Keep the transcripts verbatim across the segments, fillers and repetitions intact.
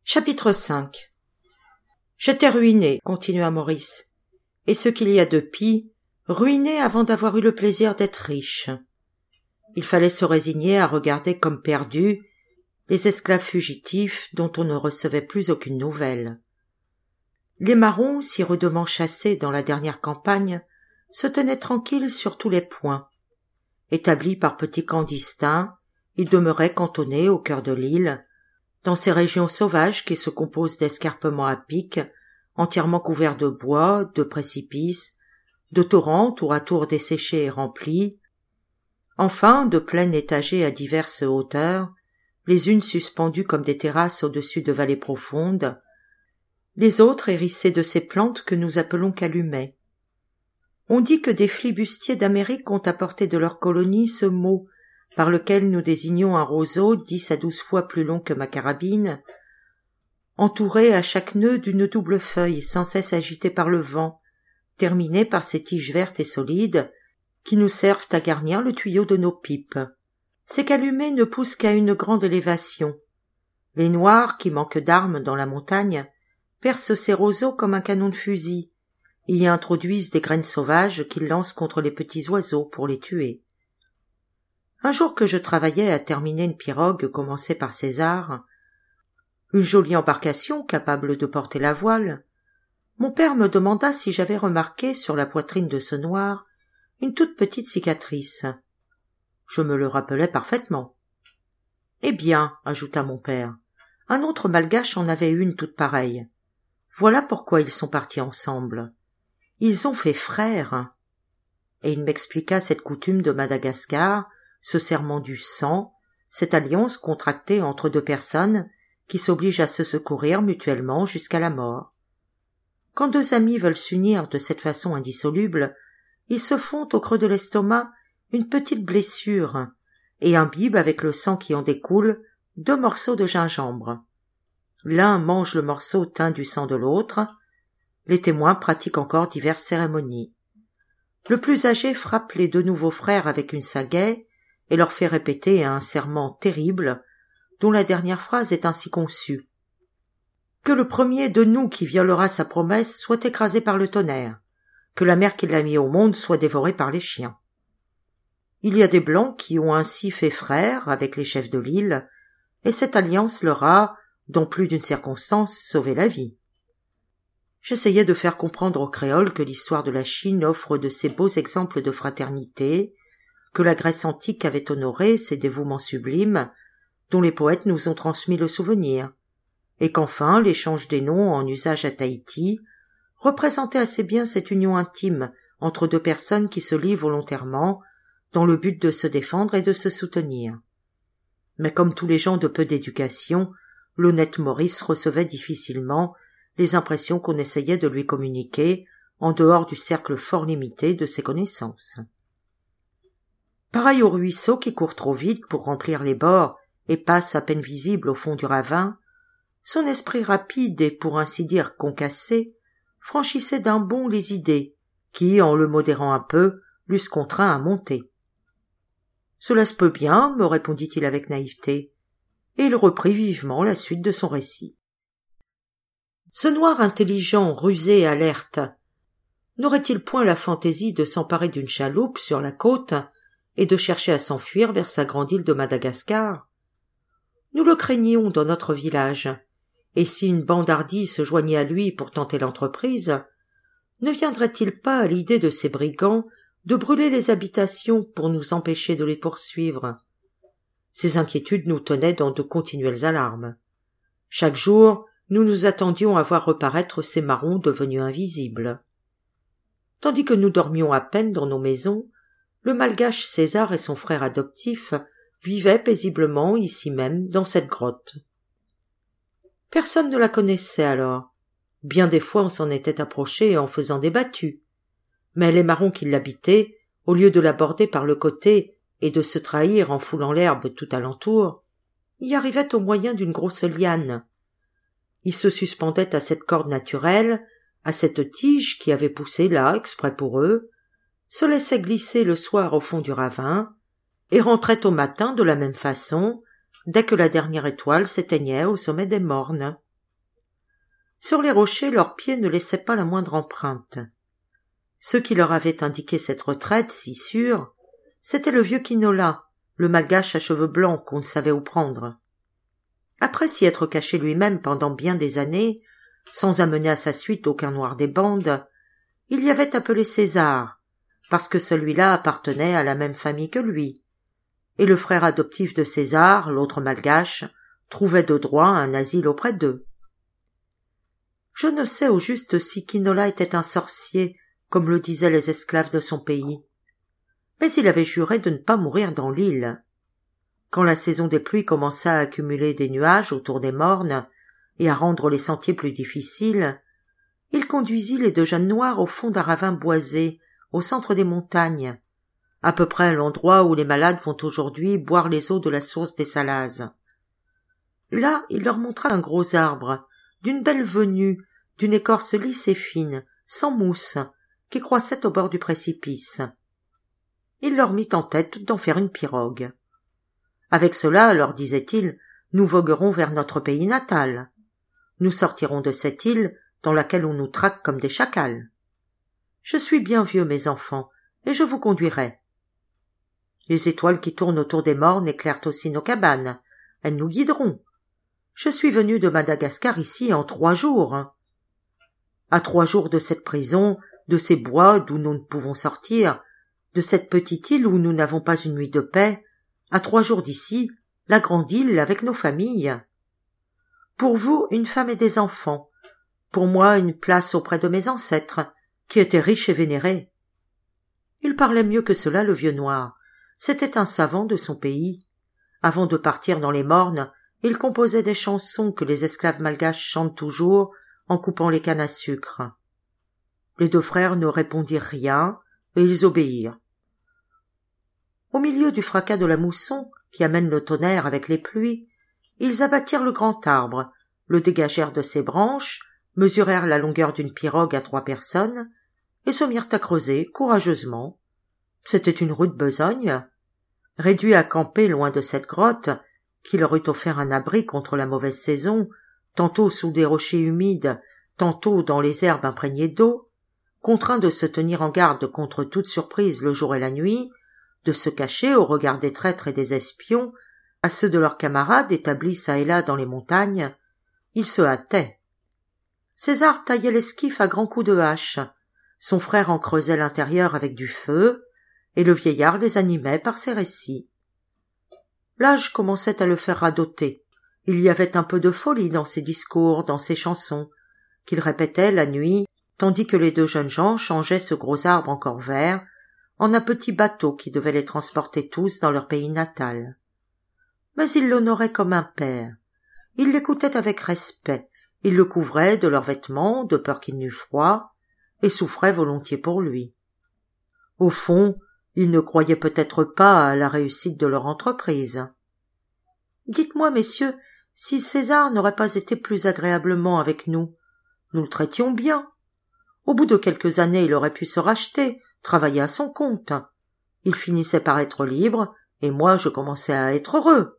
Chapitre cinq. J'étais ruiné, continua Maurice, et ce qu'il y a de pis, ruiné avant d'avoir eu le plaisir d'être riche. Il fallait se résigner à regarder comme perdus les esclaves fugitifs dont on ne recevait plus aucune nouvelle. Les marrons, si rudement chassés dans la dernière campagne, se tenaient tranquilles sur tous les points. Établis par petits camps distincts, ils demeuraient cantonnés au cœur de l'île, dans ces régions sauvages qui se composent d'escarpements à pic, entièrement couverts de bois, de précipices, de torrents tour à tour desséchés et remplis, enfin de plaines étagées à diverses hauteurs, les unes suspendues comme des terrasses au-dessus de vallées profondes, les autres hérissées de ces plantes que nous appelons calumets. On dit que des flibustiers d'Amérique ont apporté de leur colonie ce mot, par lequel nous désignons un roseau dix à douze fois plus long que ma carabine, entouré à chaque nœud d'une double feuille sans cesse agitée par le vent, terminée par ces tiges vertes et solides qui nous servent à garnir le tuyau de nos pipes. Ces calumets ne poussent qu'à une grande élévation. Les Noirs, qui manquent d'armes dans la montagne, percent ces roseaux comme un canon de fusil, et y introduisent des graines sauvages qu'ils lancent contre les petits oiseaux pour les tuer. Un jour que je travaillais à terminer une pirogue commencée par César, une jolie embarcation capable de porter la voile, mon père me demanda si j'avais remarqué sur la poitrine de ce noir une toute petite cicatrice. Je me le rappelais parfaitement. « Eh bien, ajouta mon père, un autre malgache en avait une toute pareille. Voilà pourquoi ils sont partis ensemble. Ils ont fait frères. » Et il m'expliqua cette coutume de Madagascar, ce serment du sang, cette alliance contractée entre deux personnes qui s'obligent à se secourir mutuellement jusqu'à la mort. Quand deux amis veulent s'unir de cette façon indissoluble, ils se font au creux de l'estomac une petite blessure et imbibent avec le sang qui en découle deux morceaux de gingembre. L'un mange le morceau teint du sang de l'autre. Les témoins pratiquent encore diverses cérémonies. Le plus âgé frappe les deux nouveaux frères avec une sagaie et leur fait répéter un serment terrible dont la dernière phrase est ainsi conçue. « Que le premier de nous qui violera sa promesse soit écrasé par le tonnerre, que la mère qui l'a mis au monde soit dévorée par les chiens. » Il y a des Blancs qui ont ainsi fait frère avec les chefs de l'île, et cette alliance leur a, dans plus d'une circonstance, sauvé la vie. J'essayais de faire comprendre aux créoles que l'histoire de la Chine offre de ces beaux exemples de fraternité, que la Grèce antique avait honoré ces dévouements sublimes dont les poètes nous ont transmis le souvenir, et qu'enfin l'échange des noms en usage à Tahiti représentait assez bien cette union intime entre deux personnes qui se lient volontairement dans le but de se défendre et de se soutenir. Mais comme tous les gens de peu d'éducation, l'honnête Maurice recevait difficilement les impressions qu'on essayait de lui communiquer en dehors du cercle fort limité de ses connaissances. Pareil au ruisseau qui court trop vite pour remplir les bords et passe à peine visible au fond du ravin, son esprit rapide et pour ainsi dire concassé franchissait d'un bond les idées qui, en le modérant un peu, l'eussent contraint à monter. « Cela se peut bien, me répondit-il avec naïveté, et il reprit vivement la suite de son récit. Ce noir intelligent, rusé et alerte, n'aurait-il point la fantaisie de s'emparer d'une chaloupe sur la côte et de chercher à s'enfuir vers sa grande île de Madagascar? Nous le craignions dans notre village, et si une bande hardie se joignait à lui pour tenter l'entreprise, ne viendrait-il pas à l'idée de ces brigands de brûler les habitations pour nous empêcher de les poursuivre? Ces inquiétudes nous tenaient dans de continuelles alarmes. Chaque jour, nous nous attendions à voir reparaître ces marrons devenus invisibles. Tandis que nous dormions à peine dans nos maisons, le malgache César et son frère adoptif vivaient paisiblement ici même dans cette grotte. Personne ne la connaissait alors. Bien des fois on s'en était approché en faisant des battues. Mais les marrons qui l'habitaient, au lieu de l'aborder par le côté et de se trahir en foulant l'herbe tout alentour, y arrivaient au moyen d'une grosse liane. Ils se suspendaient à cette corde naturelle, à cette tige qui avait poussé là exprès pour eux, se laissaient glisser le soir au fond du ravin, et rentraient au matin de la même façon, dès que la dernière étoile s'éteignait au sommet des mornes. Sur les rochers, leurs pieds ne laissaient pas la moindre empreinte. Ceux qui leur avaient indiqué cette retraite si sûre, c'était le vieux Quinola, le malgache à cheveux blancs qu'on ne savait où prendre. Après s'y être caché lui-même pendant bien des années, sans amener à sa suite aucun noir des bandes, il y avait appelé César, parce que celui-là appartenait à la même famille que lui, et le frère adoptif de César, l'autre malgache, trouvait de droit un asile auprès d'eux. Je ne sais au juste si Quinola était un sorcier, comme le disaient les esclaves de son pays, mais il avait juré de ne pas mourir dans l'île. Quand la saison des pluies commença à accumuler des nuages autour des mornes et à rendre les sentiers plus difficiles, il conduisit les deux jeunes noirs au fond d'un ravin boisé, au centre des montagnes, à peu près à l'endroit où les malades vont aujourd'hui boire les eaux de la source des Salazes. Là, il leur montra un gros arbre, d'une belle venue, d'une écorce lisse et fine, sans mousse, qui croissait au bord du précipice. Il leur mit en tête d'en faire une pirogue. Avec cela, leur disait-il, nous voguerons vers notre pays natal. Nous sortirons de cette île dans laquelle on nous traque comme des chacals. Je suis bien vieux, mes enfants, et je vous conduirai. Les étoiles qui tournent autour des mornes éclairent aussi nos cabanes. Elles nous guideront. Je suis venu de Madagascar ici en trois jours. À trois jours de cette prison, de ces bois d'où nous ne pouvons sortir, de cette petite île où nous n'avons pas une nuit de paix, à trois jours d'ici, la grande île avec nos familles. Pour vous, une femme et des enfants. Pour moi, une place auprès de mes ancêtres, qui étaient riches et vénérés. Il parlait mieux que cela, le vieux noir. C'était un savant de son pays. Avant de partir dans les mornes, il composait des chansons que les esclaves malgaches chantent toujours en coupant les cannes à sucre. Les deux frères ne répondirent rien, et ils obéirent. Au milieu du fracas de la mousson, qui amène le tonnerre avec les pluies, ils abattirent le grand arbre, le dégagèrent de ses branches, mesurèrent la longueur d'une pirogue à trois personnes, et se mirent à creuser courageusement. C'était une rude besogne. Réduits à camper loin de cette grotte, qui leur eût offert un abri contre la mauvaise saison, tantôt sous des rochers humides, tantôt dans les herbes imprégnées d'eau, contraints de se tenir en garde contre toute surprise le jour et la nuit, de se cacher aux regards des traîtres et des espions, à ceux de leurs camarades établis çà et là dans les montagnes, ils se hâtaient. César taillait l'esquif à grands coups de hache, son frère en creusait l'intérieur avec du feu, et le vieillard les animait par ses récits. L'âge commençait à le faire radoter. Il y avait un peu de folie dans ses discours, dans ses chansons, qu'il répétait la nuit, tandis que les deux jeunes gens changeaient ce gros arbre encore vert en un petit bateau qui devait les transporter tous dans leur pays natal. Mais ils l'honoraient comme un père. Ils l'écoutaient avec respect, ils le couvraient de leurs vêtements, de peur qu'il n'eût froid, et souffraient volontiers pour lui. Au fond, ils ne croyaient peut-être pas à la réussite de leur entreprise. Dites-moi, messieurs, si César n'aurait pas été plus agréablement avec nous, nous le traitions bien. Au bout de quelques années, il aurait pu se racheter, travailler à son compte. Il finissait par être libre, et moi je commençais à être heureux.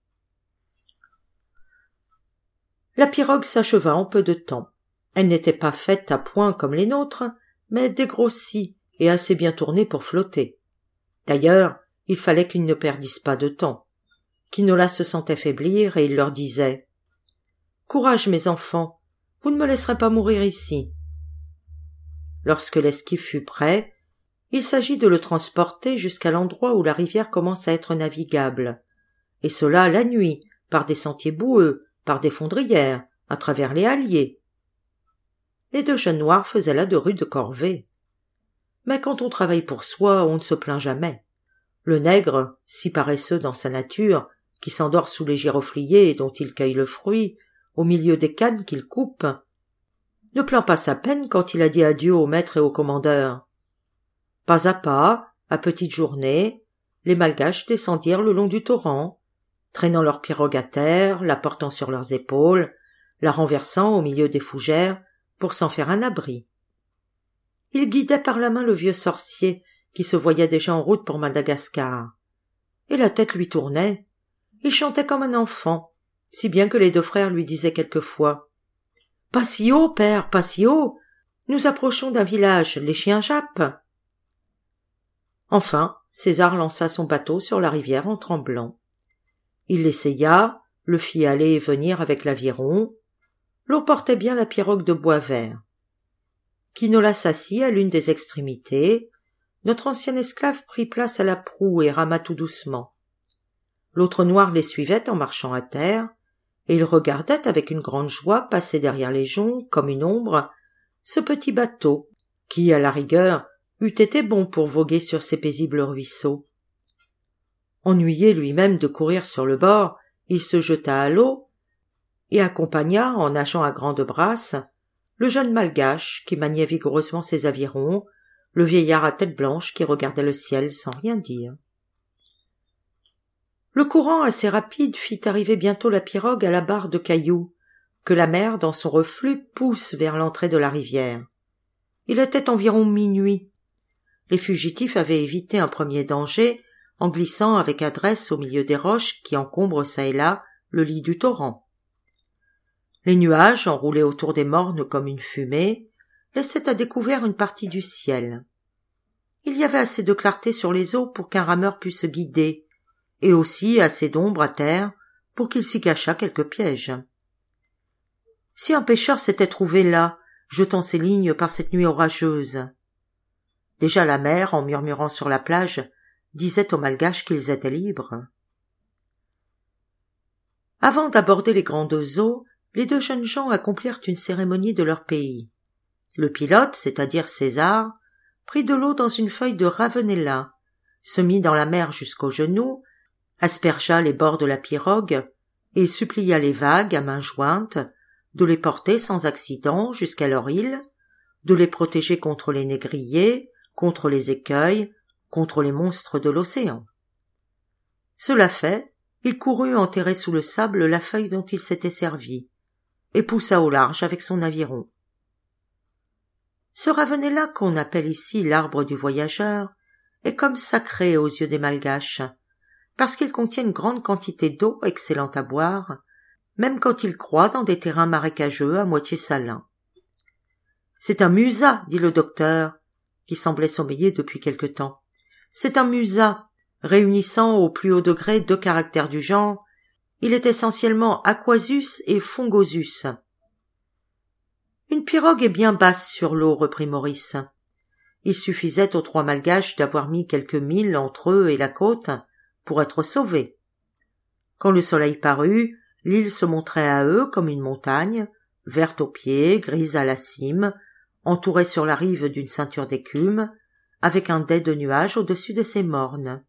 La pirogue s'acheva en peu de temps. Elle n'était pas faite à point comme les nôtres, mais dégrossie et assez bien tournée pour flotter. D'ailleurs, il fallait qu'ils ne perdissent pas de temps. Quinola se sentait faiblir et il leur disait « Courage, mes enfants, vous ne me laisserez pas mourir ici. » Lorsque l'esquif fut prêt, il s'agit de le transporter jusqu'à l'endroit où la rivière commence à être navigable, et cela la nuit, par des sentiers boueux, par des fondrières, à travers les halliers. Les deux jeunes noirs faisaient là de rudes corvées. Mais quand on travaille pour soi, on ne se plaint jamais. Le nègre, si paresseux dans sa nature, qui s'endort sous les girofliers dont il cueille le fruit, au milieu des cannes qu'il coupe, ne plaint pas sa peine quand il a dit adieu au maître et au commandeur. Pas à pas, à petites journées, les malgaches descendirent le long du torrent, traînant leur pirogue à terre, la portant sur leurs épaules, la renversant au milieu des fougères pour s'en faire un abri. Ils guidaient par la main le vieux sorcier qui se voyait déjà en route pour Madagascar. Et la tête lui tournait. Il chantait comme un enfant, si bien que les deux frères lui disaient quelquefois « Pas si haut, père, pas si haut. Nous approchons d'un village, les chiens jappent. » Enfin, César lança son bateau sur la rivière en tremblant. Il l'essaya, le fit aller et venir avec l'aviron. L'eau portait bien la pirogue de bois vert. Quinola s'assit à l'une des extrémités. Notre ancien esclave prit place à la proue et rama tout doucement. L'autre noir les suivait en marchant à terre, et il regardait avec une grande joie passer derrière les joncs, comme une ombre, ce petit bateau, qui, à la rigueur, eût été bon pour voguer sur ces paisibles ruisseaux. Ennuyé lui-même de courir sur le bord, il se jeta à l'eau, et accompagna, en nageant à grandes brasses, le jeune malgache qui maniait vigoureusement ses avirons, le vieillard à tête blanche qui regardait le ciel sans rien dire. Le courant assez rapide fit arriver bientôt la pirogue à la barre de cailloux, que la mer, dans son reflux, pousse vers l'entrée de la rivière. Il était environ minuit. Les fugitifs avaient évité un premier danger en glissant avec adresse au milieu des roches qui encombrent çà et là le lit du torrent. Les nuages, enroulés autour des mornes comme une fumée, laissaient à découvert une partie du ciel. Il y avait assez de clarté sur les eaux pour qu'un rameur pût se guider, et aussi assez d'ombre à terre pour qu'il s'y cachât quelques pièges. Si un pêcheur s'était trouvé là, jetant ses lignes par cette nuit orageuse. Déjà la mer, en murmurant sur la plage, disait aux malgaches qu'ils étaient libres. Avant d'aborder les grandes eaux, les deux jeunes gens accomplirent une cérémonie de leur pays. Le pilote, c'est-à-dire César, prit de l'eau dans une feuille de ravenella, se mit dans la mer jusqu'aux genoux, aspergea les bords de la pirogue et supplia les vagues à mains jointes de les porter sans accident jusqu'à leur île, de les protéger contre les négriers, contre les écueils, contre les monstres de l'océan. Cela fait, il courut enterrer sous le sable la feuille dont il s'était servi, et poussa au large avec son aviron. Ce ravenella qu'on appelle ici l'arbre du voyageur est comme sacré aux yeux des malgaches, parce qu'il contient une grande quantité d'eau excellente à boire, même quand il croît dans des terrains marécageux à moitié salins. C'est un musa, dit le docteur, qui semblait sommeiller depuis quelque temps. C'est un musa, réunissant au plus haut degré deux caractères du genre. Il est essentiellement aquasus et fungosus. Une pirogue est bien basse sur l'eau, reprit Maurice. Il suffisait aux trois malgaches d'avoir mis quelques milles entre eux et la côte pour être sauvés. Quand le soleil parut, l'île se montrait à eux comme une montagne, verte aux pieds, grise à la cime, entourée sur la rive d'une ceinture d'écume, avec un dais de nuages au-dessus de ses mornes.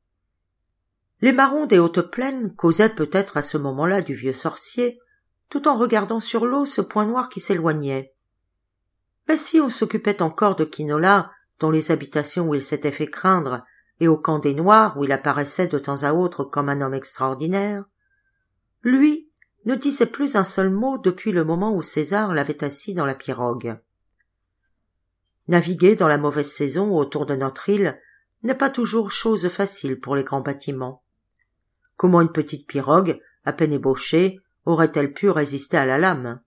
Les marrons des hautes plaines causaient peut-être à ce moment-là du vieux sorcier, tout en regardant sur l'eau ce point noir qui s'éloignait. Mais si on s'occupait encore de Quinola, dont les habitations où il s'était fait craindre, et au camp des Noirs où il apparaissait de temps à autre comme un homme extraordinaire, lui ne disait plus un seul mot depuis le moment où César l'avait assis dans la pirogue. Naviguer dans la mauvaise saison autour de notre île n'est pas toujours chose facile pour les grands bâtiments. Comment une petite pirogue, à peine ébauchée, aurait-elle pu résister à la lame?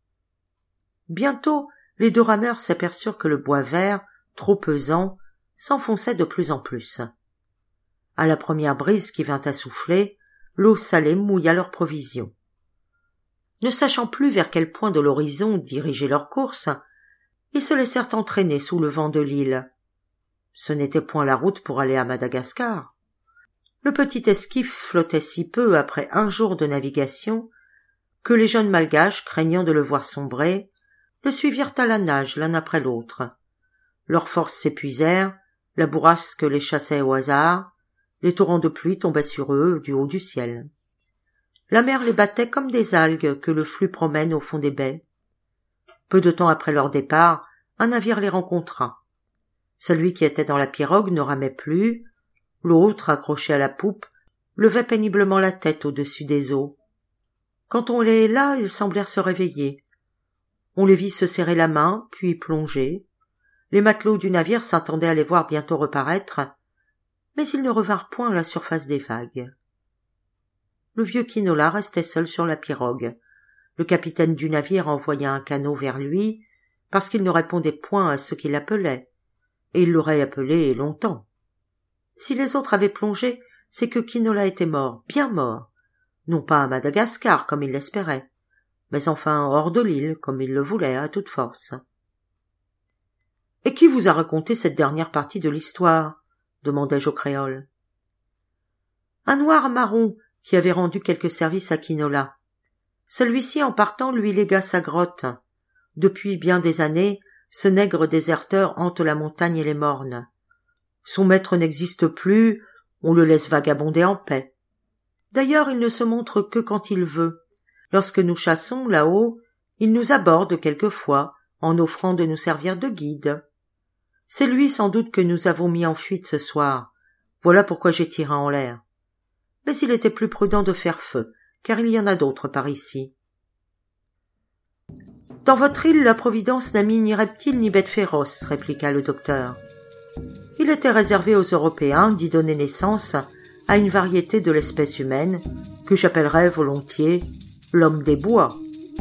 Bientôt, les deux rameurs s'aperçurent que le bois vert, trop pesant, s'enfonçait de plus en plus. À la première brise qui vint à souffler, l'eau salée mouilla leurs provisions. Ne sachant plus vers quel point de l'horizon diriger leur course, ils se laissèrent entraîner sous le vent de l'île. Ce n'était point la route pour aller à Madagascar. Le petit esquif flottait si peu après un jour de navigation que les jeunes malgaches, craignant de le voir sombrer, le suivirent à la nage l'un après l'autre. Leurs forces s'épuisèrent, la bourrasque les chassait au hasard, les torrents de pluie tombaient sur eux du haut du ciel. La mer les battait comme des algues que le flux promène au fond des baies. Peu de temps après leur départ, un navire les rencontra. Celui qui était dans la pirogue ne ramait plus, l'autre, accroché à la poupe, levait péniblement la tête au-dessus des eaux. Quand on les héla, ils semblèrent se réveiller. On les vit se serrer la main, puis plonger. Les matelots du navire s'attendaient à les voir bientôt reparaître, mais ils ne revinrent point à la surface des vagues. Le vieux Quinola restait seul sur la pirogue, le capitaine du navire envoya un canot vers lui, parce qu'il ne répondait point à ceux qu'il appelait, et il l'aurait appelé longtemps. Si les autres avaient plongé, c'est que Quinola était mort, bien mort, non pas à Madagascar comme il l'espérait, mais enfin hors de l'île comme il le voulait à toute force. « Et qui vous a raconté cette dernière partie de l'histoire ?» demandai-je au créole. « Un noir marron qui avait rendu quelques services à Quinola. Celui-ci, en partant, lui légua sa grotte. Depuis bien des années, ce nègre déserteur hante la montagne et les mornes. Son maître n'existe plus, on le laisse vagabonder en paix. D'ailleurs, il ne se montre que quand il veut. Lorsque nous chassons là-haut, il nous aborde quelquefois, en offrant de nous servir de guide. C'est lui sans doute que nous avons mis en fuite ce soir. Voilà pourquoi j'ai tiré en l'air. Mais il était plus prudent de faire feu, car il y en a d'autres par ici. « Dans votre île, la Providence n'a mis ni reptiles ni bêtes féroces, » répliqua le docteur. « Il était réservé aux Européens d'y donner naissance à une variété de l'espèce humaine que j'appellerais volontiers l'homme des bois. »